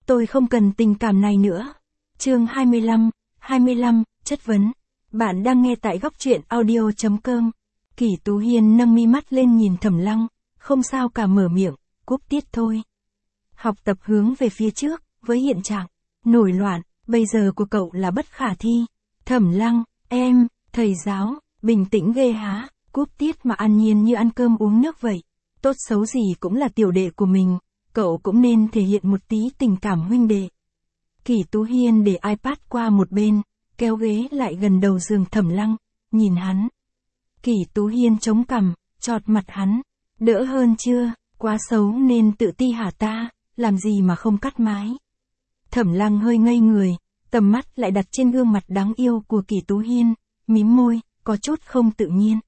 Tôi không cần tình cảm này nữa. Chương 25, chất vấn. Bạn đang nghe tại góc truyện audio.com. Kỷ Tú Hiên nâng mi mắt lên nhìn Thẩm Lăng, không sao cả mở miệng, cúp tiết thôi. Học tập hướng về phía trước, với hiện trạng nổi loạn, bây giờ của cậu là bất khả thi. Thẩm Lăng, thầy giáo, bình tĩnh ghê há, cúp tiết mà an nhiên như ăn cơm uống nước vậy. Tốt xấu gì cũng là tiểu đệ của mình, cậu cũng nên thể hiện một tí tình cảm huynh đệ. Kỷ Tú Hiên để iPad qua một bên, kéo ghế lại gần đầu giường Thẩm Lăng, nhìn hắn. Kỷ Tú Hiên chống cằm, chọt mặt hắn. Đỡ hơn chưa, quá xấu nên tự ti hả ta, làm gì mà không cắt mái. Thẩm Lăng hơi ngây người, tầm mắt lại đặt trên gương mặt đáng yêu của Kỷ Tú Hiên, mím môi, có chút không tự nhiên.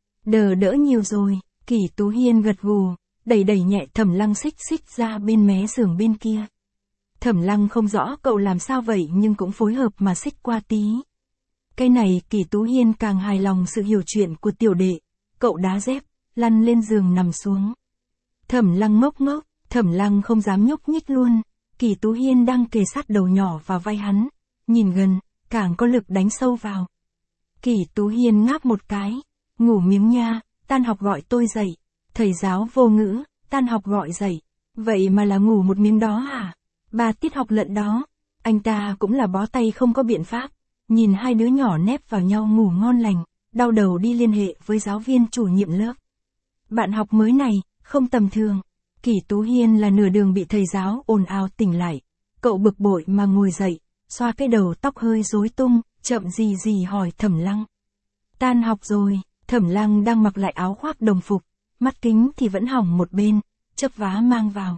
Đỡ nhiều rồi, Kỷ Tú Hiên gật gù, đẩy nhẹ Thẩm Lăng xích ra bên mé giường bên kia. Thẩm Lăng không rõ cậu làm sao vậy nhưng cũng phối hợp mà xích qua tí. Cái này Kỷ Tú Hiên càng hài lòng sự hiểu chuyện của tiểu đệ, cậu đá dép, lăn lên giường nằm xuống. Thẩm Lăng ngốc, Thẩm Lăng không dám nhúc nhích luôn, Kỷ Tú Hiên đang kề sát đầu nhỏ vào vai hắn, nhìn gần, càng có lực đánh sâu vào. Kỷ Tú Hiên ngáp một cái, ngủ miếng nha, tan học gọi tôi dậy, thầy giáo vô ngữ, tan học gọi dậy, vậy mà là ngủ một miếng đó hả? 3 tiết học lận đó, anh ta cũng là bó tay không có biện pháp, nhìn hai đứa nhỏ nép vào nhau ngủ ngon lành, đau đầu đi liên hệ với giáo viên chủ nhiệm lớp. Bạn học mới này, không tầm thường. Kỷ Tú Hiên là nửa đường bị thầy giáo ồn ào tỉnh lại, cậu bực bội mà ngồi dậy, xoa cái đầu tóc hơi rối tung, chậm gì hỏi Thẩm Lăng. Tan học rồi, Thẩm Lăng đang mặc lại áo khoác đồng phục, mắt kính thì vẫn hỏng một bên, chớp vá mang vào.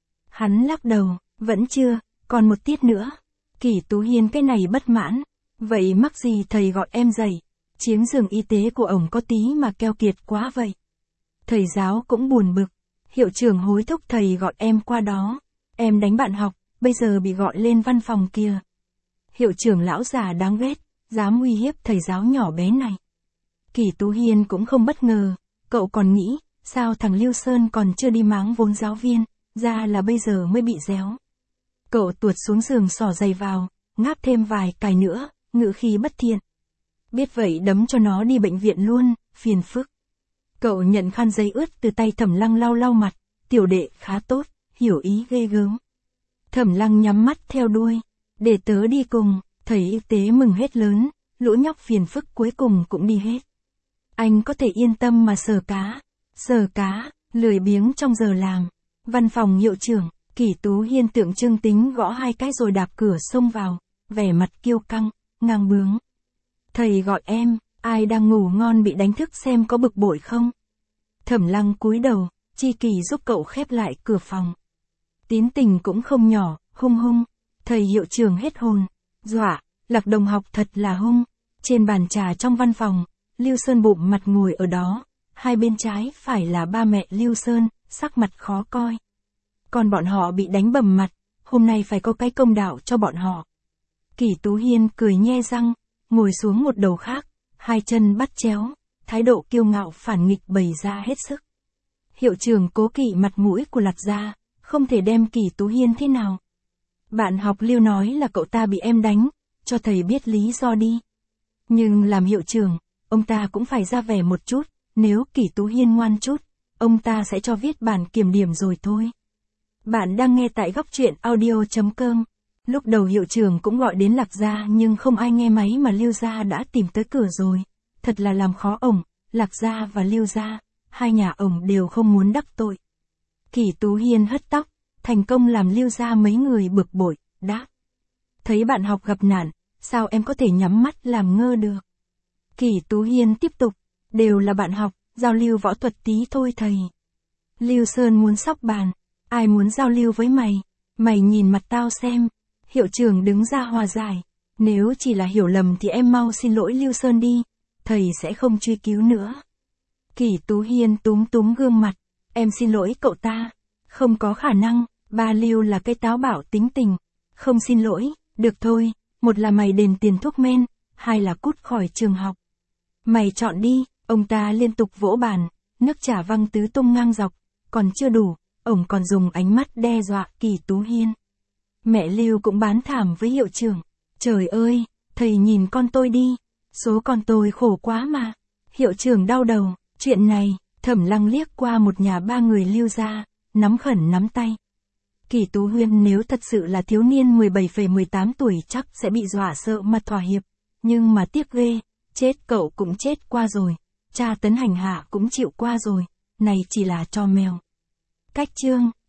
Hắn lắc đầu, vẫn chưa, còn một tiết nữa. Kỷ Tú Hiên cái này bất mãn, vậy mắc gì thầy gọi em dậy, chiếng giường y tế của ổng có tí mà keo kiệt quá vậy. Thầy giáo cũng buồn bực, hiệu trưởng hối thúc thầy gọi em qua đó, em đánh bạn học, bây giờ bị gọi lên văn phòng kia. Hiệu trưởng lão già đáng ghét, dám uy hiếp thầy giáo nhỏ bé này. Kỷ Tú Hiên cũng không bất ngờ, cậu còn nghĩ, sao thằng Lưu Sơn còn chưa đi máng vốn giáo viên, ra là bây giờ mới bị réo. Cậu tuột xuống giường xỏ giày vào, ngáp thêm vài cài nữa, ngữ khí bất thiện. Biết vậy đấm cho nó đi bệnh viện luôn, phiền phức. Cậu nhận khăn giấy ướt từ tay Thẩm Lăng lau mặt, tiểu đệ khá tốt, hiểu ý ghê gớm. Thẩm Lăng nhắm mắt theo đuôi, để tớ đi cùng, thầy y tế mừng hết lớn, lũ nhóc phiền phức cuối cùng cũng đi hết. Anh có thể yên tâm mà sờ cá, lười biếng trong giờ làm. Văn phòng hiệu trưởng, Kỷ Tú Hiên tượng trưng tính gõ 2 cái rồi đạp cửa xông vào, vẻ mặt kiêu căng, ngang bướng. Thầy gọi em, ai đang ngủ ngon bị đánh thức xem có bực bội không? Thẩm Lăng cúi đầu, chi kỷ giúp cậu khép lại cửa phòng. Tín tình cũng không nhỏ, hung, thầy hiệu trưởng hết hồn, dọa, Lạc đồng học thật là hung. Trên bàn trà trong văn phòng, Lưu Sơn bụm mặt ngồi ở đó, hai bên trái phải là ba mẹ Lưu Sơn, sắc mặt khó coi. Còn bọn họ bị đánh bầm mặt, hôm nay phải có cái công đạo cho bọn họ. Kỷ Tú Hiên cười nhe răng, ngồi xuống một đầu khác, hai chân bắt chéo, thái độ kiêu ngạo phản nghịch bày ra hết sức. Hiệu trưởng cố kỵ mặt mũi của Lạc gia, không thể đem Kỷ Tú Hiên thế nào. Bạn học Lưu nói là cậu ta bị em đánh, cho thầy biết lý do đi. Nhưng làm hiệu trưởng, ông ta cũng phải ra vẻ một chút, nếu Kỷ Tú Hiên ngoan chút, ông ta sẽ cho viết bản kiểm điểm rồi thôi. Bạn đang nghe tại góc truyện audio.com. Lúc đầu hiệu trưởng cũng gọi đến Lạc gia nhưng không ai nghe máy mà Lưu gia đã tìm tới cửa rồi. Thật là làm khó ổng, Lạc gia và Lưu gia, hai nhà ổng đều không muốn đắc tội. Kỷ Tú Hiên hất tóc, thành công làm Lưu gia mấy người bực bội, đáp. Thấy bạn học gặp nạn, sao em có thể nhắm mắt làm ngơ được? Kỷ Tú Hiên tiếp tục, đều là bạn học, giao lưu võ thuật tí thôi thầy. Lưu Sơn muốn xóc bàn, ai muốn giao lưu với mày? Mày nhìn mặt tao xem. Hiệu trưởng đứng ra hòa giải, nếu chỉ là hiểu lầm thì em mau xin lỗi Lưu Sơn đi, thầy sẽ không truy cứu nữa. Kỷ Tú Hiên túm gương mặt, em xin lỗi cậu ta, không có khả năng, ba Lưu là cái táo bạo tính tình, không xin lỗi, được thôi, một là mày đền tiền thuốc men, hai là cút khỏi trường học. Mày chọn đi, ông ta liên tục vỗ bàn, nước trà văng tứ tung ngang dọc, còn chưa đủ, ổng còn dùng ánh mắt đe dọa Kỷ Tú Hiên. Mẹ Lưu cũng bán thảm với hiệu trưởng. Trời ơi, thầy nhìn con tôi đi. Số con tôi khổ quá mà. Hiệu trưởng đau đầu, chuyện này, Thẩm Lăng liếc qua một nhà ba người Lưu gia, nắm khẩn nắm tay. Kỷ Tú Huyên nếu thật sự là thiếu niên 17,18 tuổi chắc sẽ bị dọa sợ mà thỏa hiệp. Nhưng mà tiếc ghê, chết cậu cũng chết qua rồi. Tra tấn hành hạ cũng chịu qua rồi. Này chỉ là trò mèo. Cách chương